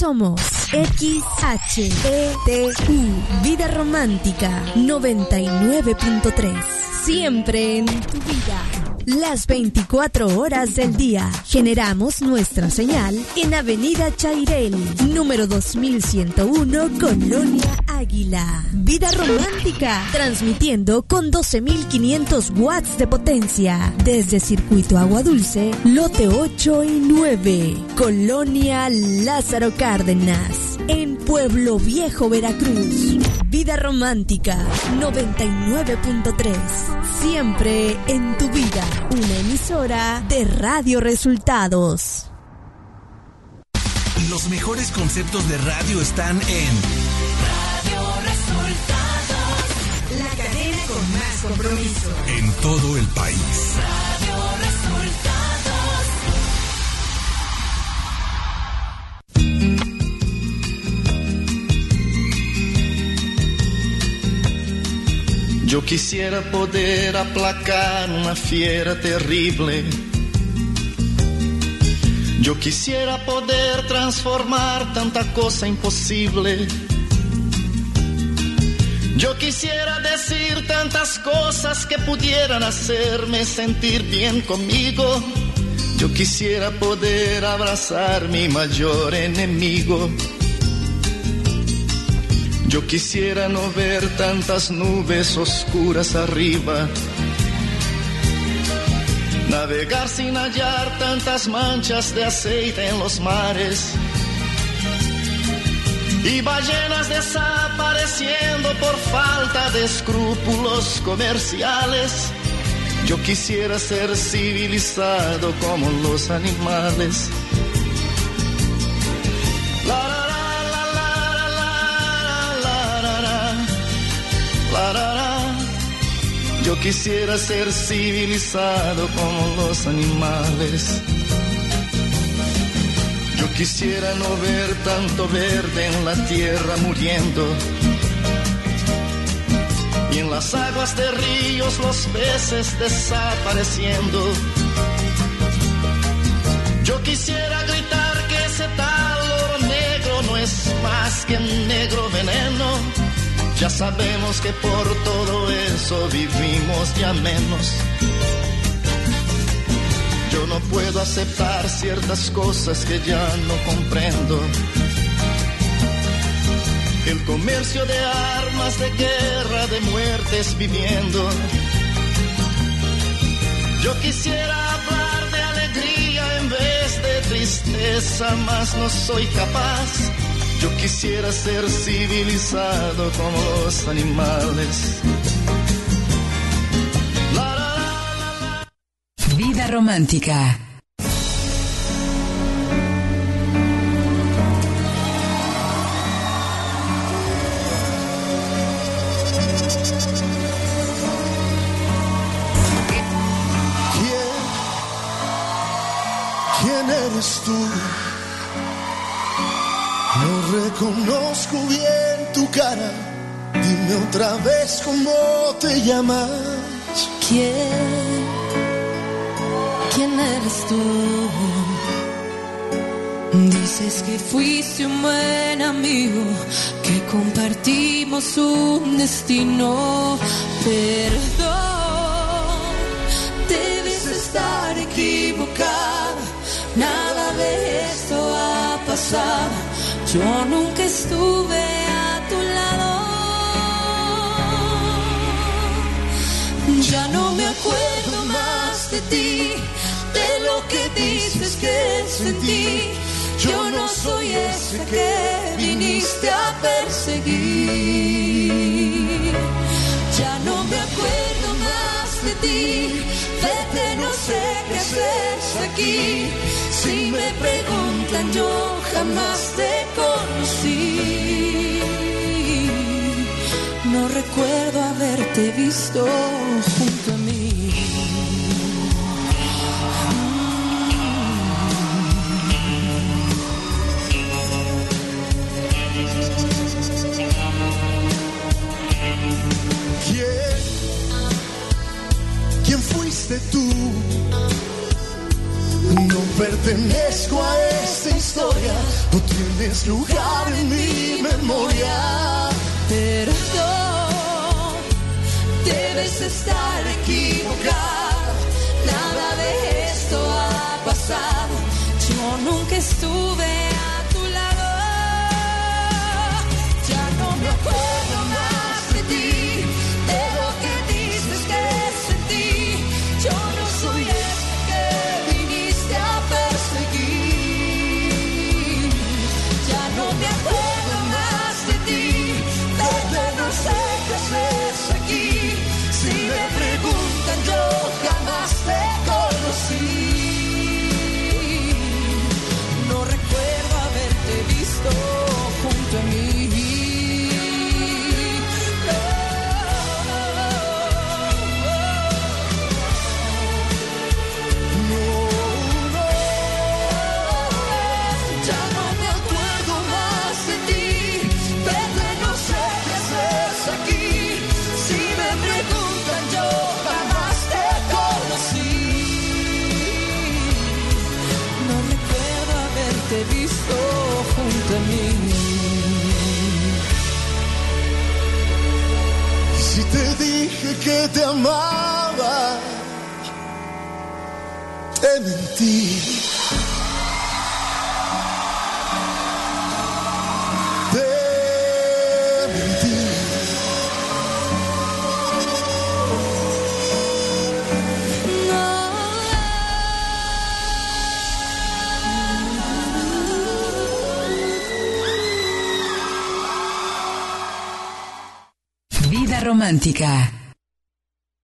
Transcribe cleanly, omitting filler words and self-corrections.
somos XHETU, Vida Romántica 99.3. Siempre en tu vida. Las 24 horas del día. Generamos nuestra señal en Avenida Chairel, número 2101, Colonia Águila. Vida Romántica, transmitiendo con 12.500 watts de potencia. Desde Circuito Agua Dulce, lote 8 y 9, Colonia Lázaro Cárdenas, en Pueblo Viejo, Veracruz. Vida Romántica 99.3. Siempre en tu vida. Una emisora de Radio Resultados. Los mejores conceptos de radio están en Radio Resultados. La cadena con más compromiso. En todo el país. Radio Resultados. Yo quisiera poder aplacar una fiera terrible. Yo quisiera poder transformar tanta cosa imposible. Yo quisiera decir tantas cosas que pudieran hacerme sentir bien conmigo. Yo quisiera poder abrazar mi mayor enemigo. Yo quisiera no ver tantas nubes oscuras arriba, navegar sin hallar tantas manchas de aceite en los mares y ballenas desapareciendo por falta de escrúpulos comerciales. Yo quisiera ser civilizado como los animales. Yo quisiera ser civilizado como los animales. Yo quisiera no ver tanto verde en la tierra muriendo, y en las aguas de ríos los peces desapareciendo. Yo quisiera gritar que ese tal oro negro no es más que negro veneno. Ya sabemos que por todo eso vivimos ya menos. Yo no puedo aceptar ciertas cosas que ya no comprendo. El comercio de armas, de guerra, de muertes viviendo. Yo quisiera hablar de alegría en vez de tristeza, mas no soy capaz. Yo quisiera ser civilizado como los animales. Vida Romántica. ¿Quién eres tú? No reconozco bien tu cara. Dime otra vez cómo te llamas. ¿Quién eres tú? Dices que fuiste un buen amigo, que compartimos un destino. Perdón, debes estar equivocada. Nada de esto ha pasado. Yo nunca estuve a tu lado. Ya no me acuerdo más de ti, de lo que dices que sentí. Yo no soy ese que viniste a perseguir. Ya no me acuerdo más de ti. Vete, no sé qué haces aquí. Si me preguntan, yo jamás te conocí. No recuerdo haberte visto junto a mí. ¿Quién fuiste tú? No pertenezco a esta historia. No tiene tienes lugar en mi memoria. Perdón, debes estar equivocado. Nada de esto ha pasado. Yo nunca estuve a tu lado. Ya no me acuerdo más de ti, de lo que dices que sentí. Yo no soy este que viniste a perseguir. Ya no me acuerdo más de ti, porque no sé qué haces aquí. Si me preguntan, yo jamás te conocí. No recuerdo haberte visto junto a mí. Ya no me acuerdo más de ti, pero no sé qué haces aquí. Si me preguntan, yo jamás te conocí. No recuerdo haberte visto junto a mí. Si te dije que te amaba, te mentí. Te mentí. Vida romántica.